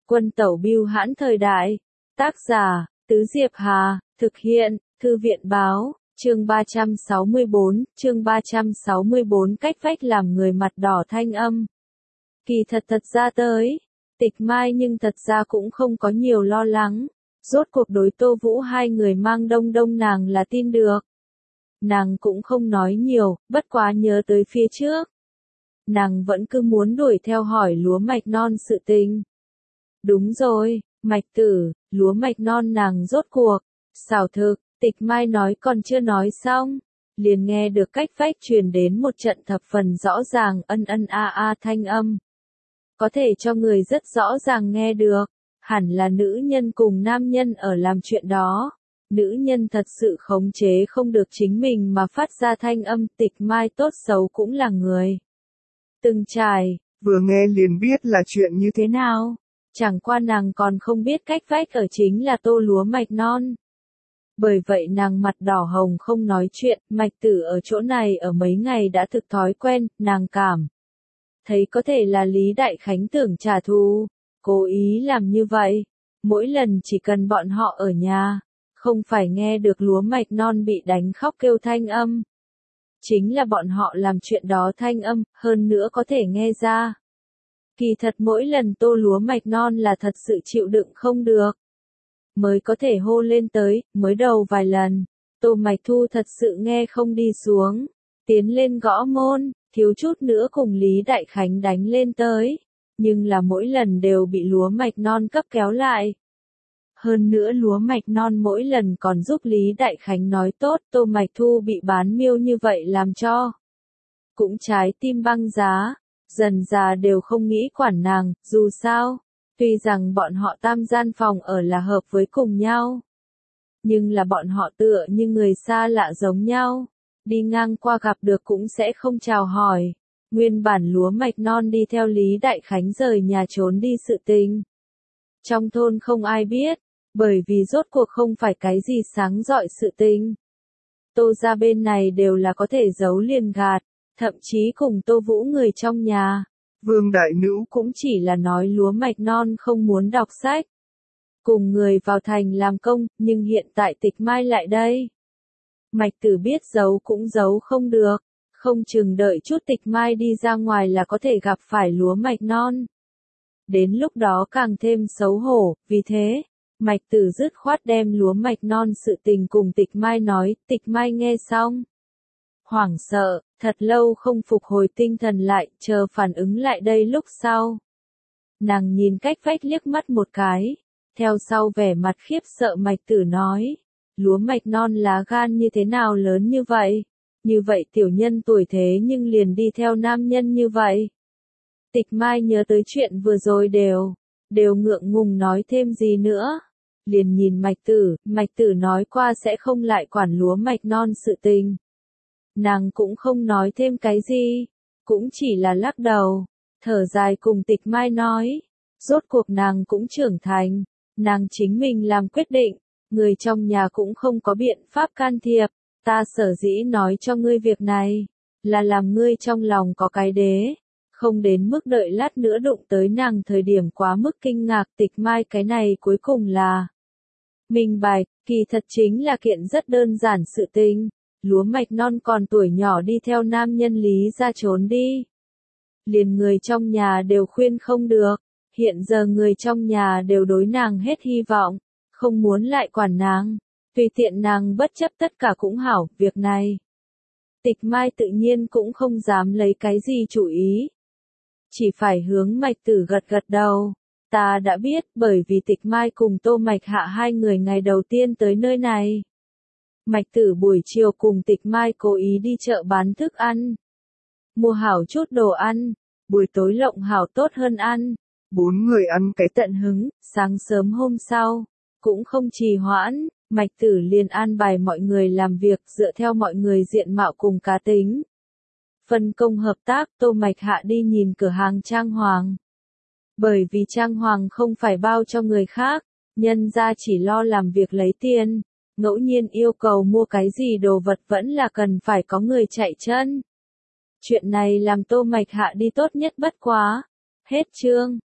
Quân tẩu bưu hãn thời đại. Tác giả, Tứ Diệp Hà, thực hiện, Thư viện báo, chương 364, cách vách làm người mặt đỏ thanh âm. Kỳ thật ra tới, Tịch Mai nhưng thật ra cũng không có nhiều lo lắng, rốt cuộc đối Tô Vũ hai người mang đông nàng là tin được. Nàng cũng không nói nhiều, bất quá nhớ tới phía trước. Nàng vẫn cứ muốn đuổi theo hỏi lúa mạch non sự tình. Đúng rồi, Mạch Tử, lúa mạch non nàng rốt cuộc, xảo thực, Tịch Mai nói còn chưa nói xong, liền nghe được cách vách truyền đến một trận thập phần rõ ràng ân a thanh âm. Có thể cho người rất rõ ràng nghe được, hẳn là nữ nhân cùng nam nhân ở làm chuyện đó. Nữ nhân thật sự khống chế không được chính mình mà phát ra thanh âm. Tịch Mai tốt xấu cũng là người từng trải, vừa nghe liền biết là chuyện như thế nào. Chẳng qua nàng còn không biết cách vách ở chính là Tô lúa mạch non. Bởi vậy nàng mặt đỏ hồng không nói chuyện. Mạch Tử ở chỗ này ở mấy ngày đã thực thói quen, nàng cảm thấy có thể là Lý Đại Khánh tưởng trả thù, cố ý làm như vậy. Mỗi lần chỉ cần bọn họ ở nhà, không phải nghe được lúa mạch non bị đánh khóc kêu thanh âm. Chính là bọn họ làm chuyện đó thanh âm, hơn nữa có thể nghe ra. Kỳ thật mỗi lần Tô lúa mạch non là thật sự chịu đựng không được, mới có thể hô lên tới. Mới đầu vài lần, Tô Mạch Thu thật sự nghe không đi xuống, tiến lên gõ môn, thiếu chút nữa cùng Lý Đại Khánh đánh lên tới, nhưng là mỗi lần đều bị lúa mạch non cấp kéo lại. Hơn nữa lúa mạch non mỗi lần còn giúp Lý Đại Khánh nói tốt. Tô Mạch Thu bị bán miêu như vậy làm cho cũng trái tim băng giá, dần già đều không nghĩ quản nàng. Dù sao, tuy rằng bọn họ tam gian phòng ở là hợp với cùng nhau, nhưng là bọn họ tựa như người xa lạ giống nhau, đi ngang qua gặp được cũng sẽ không chào hỏi. Nguyên bản lúa mạch non đi theo Lý Đại Khánh rời nhà trốn đi sự tình, trong thôn không ai biết, bởi vì rốt cuộc không phải cái gì sáng rọi sự tình. Tô gia bên này đều là có thể giấu liền gạt, thậm chí cùng Tô Vũ người trong nhà. Vương đại nữ cũng chỉ là nói lúa mạch non không muốn đọc sách, cùng người vào thành làm công, nhưng hiện tại Tịch Mai lại đây. Mạch Tử biết giấu cũng giấu không được, không chừng đợi chút Tịch Mai đi ra ngoài là có thể gặp phải lúa mạch non. Đến lúc đó càng thêm xấu hổ, vì thế, Mạch Tử dứt khoát đem lúa mạch non sự tình cùng Tịch Mai nói. Tịch Mai nghe xong, hoảng sợ, thật lâu không phục hồi tinh thần lại, chờ phản ứng lại đây lúc sau. Nàng nhìn cách vách liếc mắt một cái, theo sau vẻ mặt khiếp sợ. Mạch Tử nói, lúa mạch non lá gan như thế nào lớn như vậy? Như vậy tiểu nhân tuổi thế nhưng liền đi theo nam nhân như vậy. Tịch Mai nhớ tới chuyện vừa rồi đều ngượng ngùng nói thêm gì nữa. Liền nhìn Mạch Tử nói qua sẽ không lại quản lúa mạch non sự tình. Nàng cũng không nói thêm cái gì, cũng chỉ là lắc đầu, thở dài cùng Tịch Mai nói, rốt cuộc nàng cũng trưởng thành, nàng chính mình làm quyết định, người trong nhà cũng không có biện pháp can thiệp. Ta sở dĩ nói cho ngươi việc này, là làm ngươi trong lòng có cái đế, không đến mức đợi lát nữa đụng tới nàng thời điểm quá mức kinh ngạc. Tịch Mai cái này cuối cùng là minh bạch, kỳ thật chính là kiện rất đơn giản sự tình. Lúa mạch non còn tuổi nhỏ đi theo nam nhân Lý ra trốn đi, liền người trong nhà đều khuyên không được. Hiện giờ người trong nhà đều đối nàng hết hy vọng, không muốn lại quản nàng, tùy tiện nàng bất chấp tất cả cũng hảo. Việc này, Tịch Mai tự nhiên cũng không dám lấy cái gì chủ ý, chỉ phải hướng Mạch Tử gật đầu. Ta đã biết, bởi vì Tịch Mai cùng Tô Mạch Hạ hai người ngày đầu tiên tới nơi này. Mạch Tử buổi chiều cùng Tịch Mai cố ý đi chợ bán thức ăn, mua hảo chút đồ ăn, buổi tối lộng hảo tốt hơn ăn. 4 người ăn cái tận hứng. Sáng sớm hôm sau, cũng không trì hoãn, Mạch Tử liền an bài mọi người làm việc dựa theo mọi người diện mạo cùng cá tính. Phân công hợp tác. Tô Mạch Hạ đi nhìn cửa hàng trang hoàng. Bởi vì trang hoàng không phải bao cho người khác, nhân ra chỉ lo làm việc lấy tiền. Ngẫu nhiên yêu cầu mua cái gì đồ vật vẫn là cần phải có người chạy chân. Chuyện này làm Tô Mạch Hạ đi tốt nhất bất quá. Hết chương.